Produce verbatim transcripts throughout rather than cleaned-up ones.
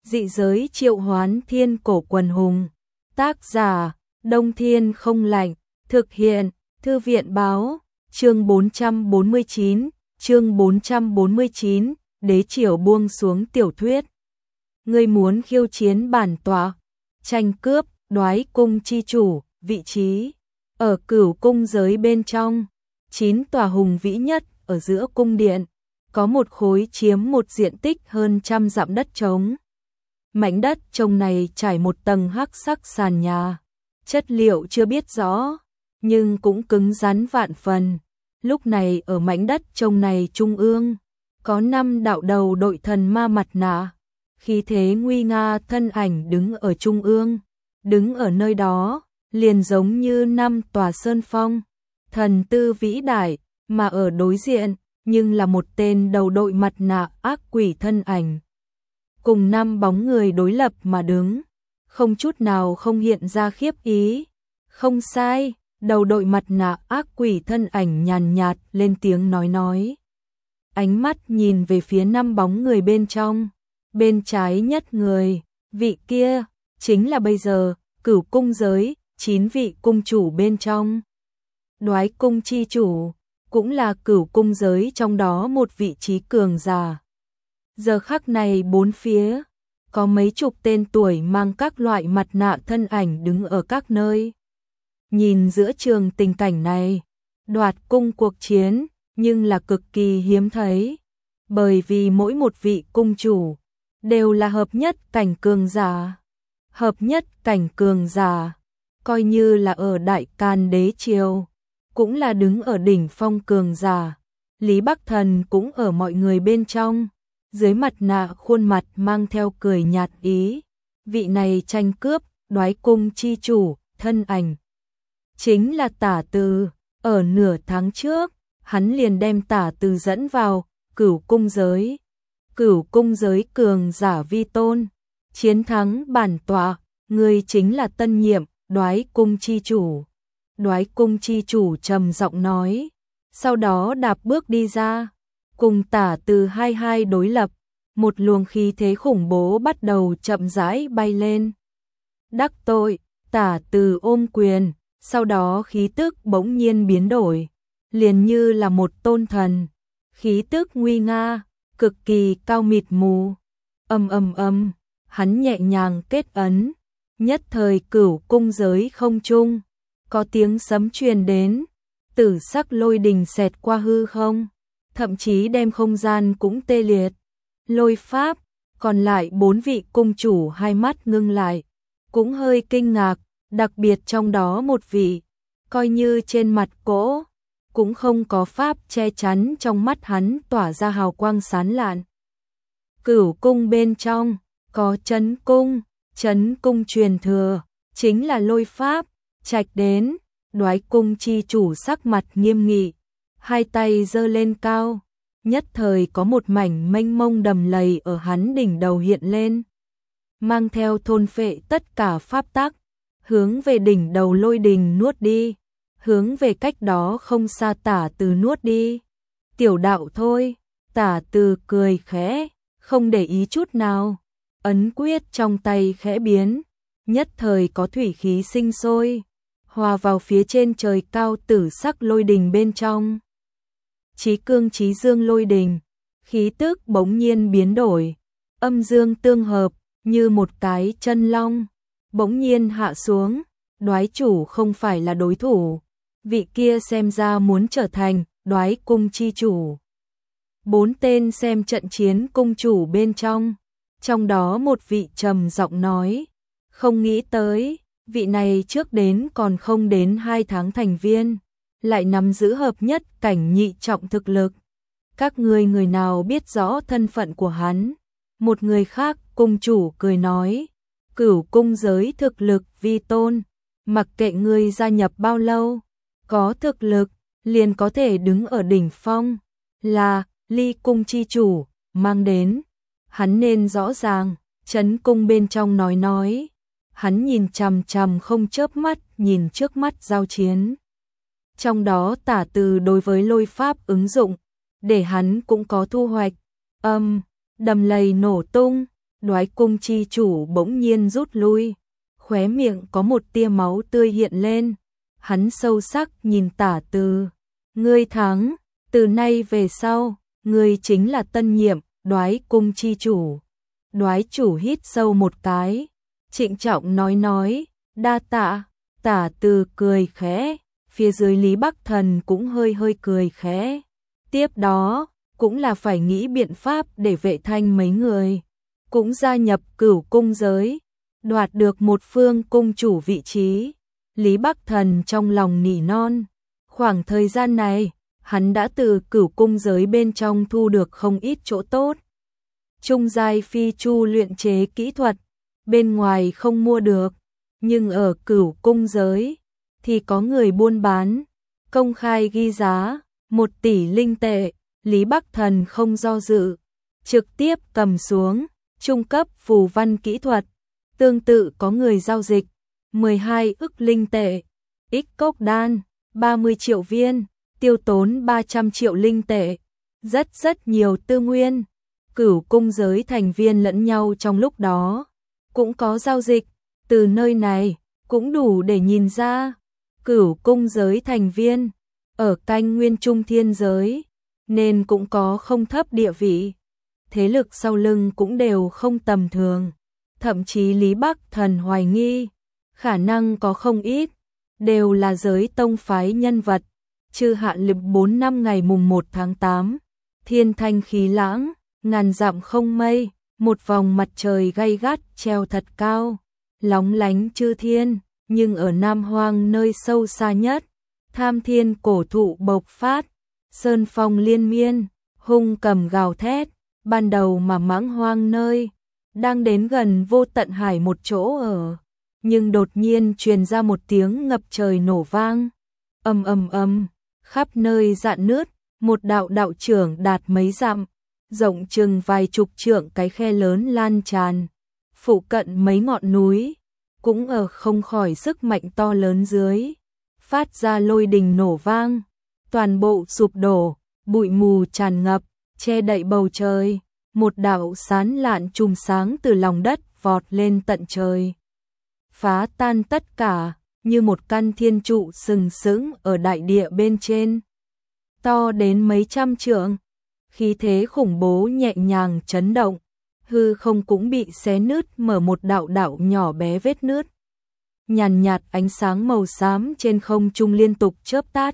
Dị giới triệu hoán thiên cổ quần hùng. Tác giả, Đông Thiên không lạnh. Thực hiện, Thư viện báo. Chương bốn trăm bốn mươi chín, chương bốn trăm bốn mươi chín, đế triều buông xuống tiểu thuyết. Ngươi muốn khiêu chiến bản tọa, tranh cướp, đoái cung chi chủ, vị trí. Ở cửu cung giới bên trong, chín tòa hùng vĩ nhất ở giữa cung điện, có một khối chiếm một diện tích hơn trăm dặm đất trống. Mảnh đất trông này trải một tầng hắc sắc sàn nhà, chất liệu chưa biết rõ, nhưng cũng cứng rắn vạn phần. Lúc này ở mảnh đất trông này trung ương, có năm đạo đầu đội thần ma mặt nạ, khí thế nguy nga thân ảnh đứng ở trung ương, đứng ở nơi đó, liền giống như năm tòa sơn phong, thần tư vĩ đại, mà ở đối diện, nhưng là một tên đầu đội mặt nạ ác quỷ thân ảnh. Cùng năm bóng người đối lập mà đứng, không chút nào không hiện ra khiếp ý. Không sai, đầu đội mặt nạ ác quỷ thân ảnh nhàn nhạt lên tiếng nói nói. Ánh mắt nhìn về phía năm bóng người bên trong, bên trái nhất người, vị kia, chính là bây giờ, cửu cung giới, chín vị cung chủ bên trong. Đoái cung chi chủ, cũng là cửu cung giới trong đó một vị trí cường giả. Giờ khắc này bốn phía, có mấy chục tên tuổi mang các loại mặt nạ thân ảnh đứng ở các nơi. Nhìn giữa trường tình cảnh này, đoạt cung cuộc chiến, nhưng là cực kỳ hiếm thấy. Bởi vì mỗi một vị cung chủ, đều là hợp nhất cảnh cường giả. Hợp nhất cảnh cường giả, coi như là ở Đại Can đế triều, cũng là đứng ở đỉnh phong cường giả. Lý Bắc Thần cũng ở mọi người bên trong, dưới mặt nạ khuôn mặt mang theo cười nhạt ý. Vị này tranh cướp, đoái cung chi chủ, thân ảnh chính là Tả Từ. Ở nửa tháng trước, hắn liền đem Tả Từ dẫn vào cửu cung giới. Cửu cung giới cường giả vi tôn, chiến thắng bản tọa, người chính là tân nhiệm đoái cung chi chủ. Đoái cung chi chủ trầm giọng nói, sau đó đạp bước đi ra, cùng Tả Từ hai hai đối lập, một luồng khí thế khủng bố bắt đầu chậm rãi bay lên. Đắc tội, Tả Từ ôm quyền, sau đó khí tức bỗng nhiên biến đổi, liền như là một tôn thần, khí tức nguy nga, cực kỳ cao mịt mù. Ầm ầm ầm, hắn nhẹ nhàng kết ấn, nhất thời cửu cung giới không trung, có tiếng sấm truyền đến, tử sắc lôi đình xẹt qua hư không, thậm chí đem không gian cũng tê liệt. Lôi pháp, còn lại bốn vị cung chủ hai mắt ngưng lại, cũng hơi kinh ngạc, đặc biệt trong đó một vị, coi như trên mặt cỗ, cũng không có pháp che chắn, trong mắt hắn tỏa ra hào quang sáng lạn. Cửu cung bên trong, có Trấn cung, Trấn cung truyền thừa, chính là lôi pháp, trạch đến, đoái cung chi chủ sắc mặt nghiêm nghị, hai tay giơ lên cao, nhất thời có một mảnh mênh mông đầm lầy ở hắn đỉnh đầu hiện lên, mang theo thôn phệ tất cả pháp tắc, hướng về đỉnh đầu lôi đình nuốt đi, hướng về cách đó không xa Tả Từ nuốt đi. Tiểu đạo thôi, Tả Từ cười khẽ, không để ý chút nào, ấn quyết trong tay khẽ biến, nhất thời có thủy khí sinh sôi, hòa vào phía trên trời cao tử sắc lôi đình bên trong. Chí cương chí dương lôi đình, khí tức bỗng nhiên biến đổi, âm dương tương hợp, như một cái chân long, bỗng nhiên hạ xuống. Đoái chủ không phải là đối thủ, vị kia xem ra muốn trở thành đoái cung chi chủ. Bốn tên xem trận chiến cung chủ bên trong, trong đó một vị trầm giọng nói, không nghĩ tới, vị này trước đến còn không đến hai tháng thành viên, lại nắm giữ hợp nhất cảnh nhị trọng thực lực. Các ngươi người nào biết rõ thân phận của hắn? Một người khác cung chủ cười nói, cửu cung giới thực lực vi tôn, mặc kệ ngươi gia nhập bao lâu, có thực lực, liền có thể đứng ở đỉnh phong, là Ly cung chi chủ, mang đến. Hắn nên rõ ràng, Trấn cung bên trong nói nói, hắn nhìn chằm chằm không chớp mắt nhìn trước mắt giao chiến. Trong đó Tả Từ đối với lôi pháp ứng dụng, để hắn cũng có thu hoạch. Âm, đầm lầy nổ tung, Đoái cung chi chủ bỗng nhiên rút lui, khóe miệng có một tia máu tươi hiện lên. Hắn sâu sắc nhìn Tả Từ, ngươi thắng, từ nay về sau, ngươi chính là tân nhiệm Đoái cung chi chủ. Đoái chủ hít sâu một cái, trịnh trọng nói nói, đa tạ. Tả Từ cười khẽ, phía dưới Lý Bắc Thần cũng hơi hơi cười khẽ. Tiếp đó, cũng là phải nghĩ biện pháp để Vệ Thanh mấy người cũng gia nhập Cửu cung giới, đoạt được một phương cung chủ vị trí. Lý Bắc Thần trong lòng nỉ non, khoảng thời gian này, hắn đã từ Cửu cung giới bên trong thu được không ít chỗ tốt. Trung giai phi chu luyện chế kỹ thuật, bên ngoài không mua được, nhưng ở Cửu cung giới thì có người buôn bán, công khai ghi giá, một tỷ linh tệ. Lý Bắc Thần không do dự, trực tiếp cầm xuống, trung cấp phù văn kỹ thuật, tương tự có người giao dịch, mười hai ức linh tệ, ích cốc đan, ba mươi triệu viên, tiêu tốn ba trăm triệu linh tệ, rất rất nhiều tư nguyên. Cửu cung giới thành viên lẫn nhau trong lúc đó, cũng có giao dịch, từ nơi này, cũng đủ để nhìn ra, Cửu cung giới thành viên, ở canh nguyên trung thiên giới, nên cũng có không thấp địa vị, thế lực sau lưng cũng đều không tầm thường, thậm chí Lý Bắc Thần hoài nghi, khả năng có không ít, đều là giới tông phái nhân vật. Chư Hạn Lực bốn năm ngày mùng một tháng tám, thiên thanh khí lãng, ngàn dặm không mây, một vòng mặt trời gay gắt treo thật cao, lóng lánh chư thiên, nhưng ở Nam Hoang nơi sâu xa nhất, tham thiên cổ thụ bộc phát, sơn phong liên miên, hung cầm gào thét, ban đầu mà mãng hoang nơi, đang đến gần vô tận hải một chỗ ở, nhưng đột nhiên truyền ra một tiếng ngập trời nổ vang, ầm ầm ầm, khắp nơi rạn nứt, một đạo đạo trưởng đạt mấy dặm, rộng chừng vài chục trượng cái khe lớn lan tràn, phụ cận mấy ngọn núi, cũng ở không khỏi sức mạnh to lớn dưới, phát ra lôi đình nổ vang, toàn bộ sụp đổ, bụi mù tràn ngập, che đậy bầu trời, một đạo sán lạn chùm sáng từ lòng đất vọt lên tận trời, phá tan tất cả, như một căn thiên trụ sừng sững ở đại địa bên trên, to đến mấy trăm trượng, khí thế khủng bố nhẹ nhàng chấn động, hư không cũng bị xé nứt mở một đạo đạo nhỏ bé vết nứt. Nhàn nhạt ánh sáng màu xám trên không trung liên tục chớp tắt,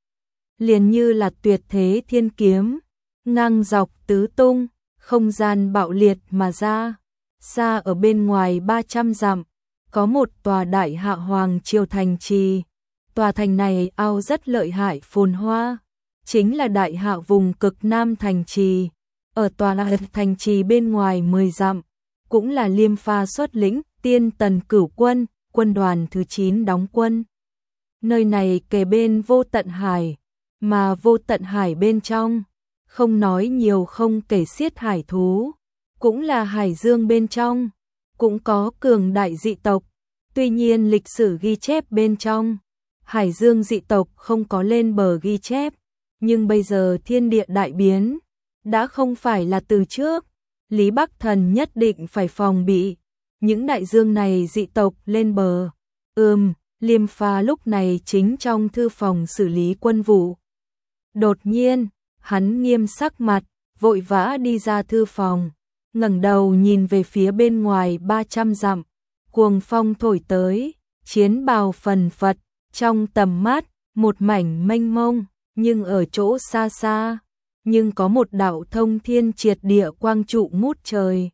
liền như là tuyệt thế thiên kiếm, ngang dọc tứ tung, không gian bạo liệt mà ra. Xa ở bên ngoài ba trăm dặm, có một tòa đại hạ hoàng triều thành trì. Tòa thành này ao rất lợi hại phồn hoa, chính là đại hạ vùng cực nam thành trì. Ở tòa thành trì bên ngoài mười dặm, cũng là Liêm Pha xuất lĩnh Tiên Tần Cửu quân, quân đoàn thứ chín đóng quân. Nơi này kề bên vô tận hải, mà vô tận hải bên trong, không nói nhiều không kể xiết hải thú, cũng là hải dương bên trong, cũng có cường đại dị tộc. Tuy nhiên lịch sử ghi chép bên trong, hải dương dị tộc không có lên bờ ghi chép, nhưng bây giờ thiên địa đại biến, đã không phải là từ trước, Lý Bắc Thần nhất định phải phòng bị những đại dương này dị tộc lên bờ. Ừm, Liêm Pha lúc này chính trong thư phòng xử lý quân vụ. Đột nhiên, hắn nghiêm sắc mặt, vội vã đi ra thư phòng, ngẩng đầu nhìn về phía bên ngoài ba trăm dặm, cuồng phong thổi tới, chiến bào phần phật, trong tầm mắt, một mảnh mênh mông, nhưng ở chỗ xa xa, nhưng có một đạo thông thiên triệt địa quang trụ ngút trời,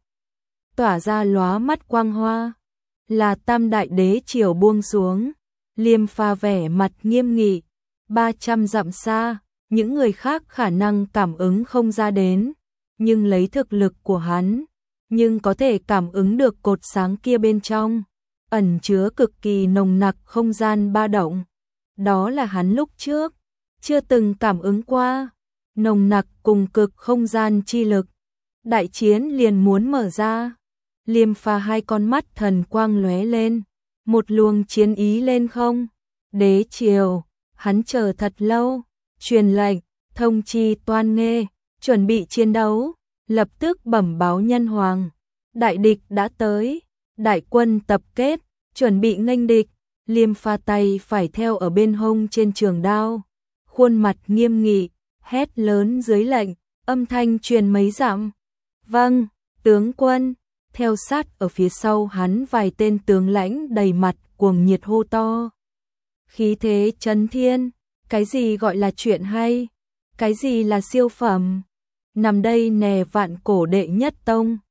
tỏa ra lóa mắt quang hoa, là Tam Đại Đế triều buông xuống. Liêm Pha vẻ mặt nghiêm nghị, ba trăm dặm xa, những người khác khả năng cảm ứng không ra đến, nhưng lấy thực lực của hắn, nhưng có thể cảm ứng được cột sáng kia bên trong, ẩn chứa cực kỳ nồng nặc không gian ba động. Đó là hắn lúc trước chưa từng cảm ứng qua, nồng nặc cùng cực không gian chi lực. Đại chiến liền muốn mở ra. Liêm Pha hai con mắt thần quang lóe lên, một luồng chiến ý lên không. Đế triều, hắn chờ thật lâu, truyền lệnh, thông chi Toan Nghê, chuẩn bị chiến đấu, lập tức bẩm báo nhân hoàng. đại địch đã tới, đại quân tập kết, chuẩn bị nghênh địch. Liêm Pha tay phải theo ở bên hông trên trường đao, khuôn mặt nghiêm nghị, hét lớn dưới lệnh, âm thanh truyền mấy dặm. Vâng, tướng quân. Theo sát ở phía sau hắn vài tên tướng lãnh đầy mặt cuồng nhiệt hô to. Khí thế chấn thiên, cái gì gọi là chuyện hay, cái gì là siêu phẩm. Nằm đây nè vạn cổ đệ nhất tông.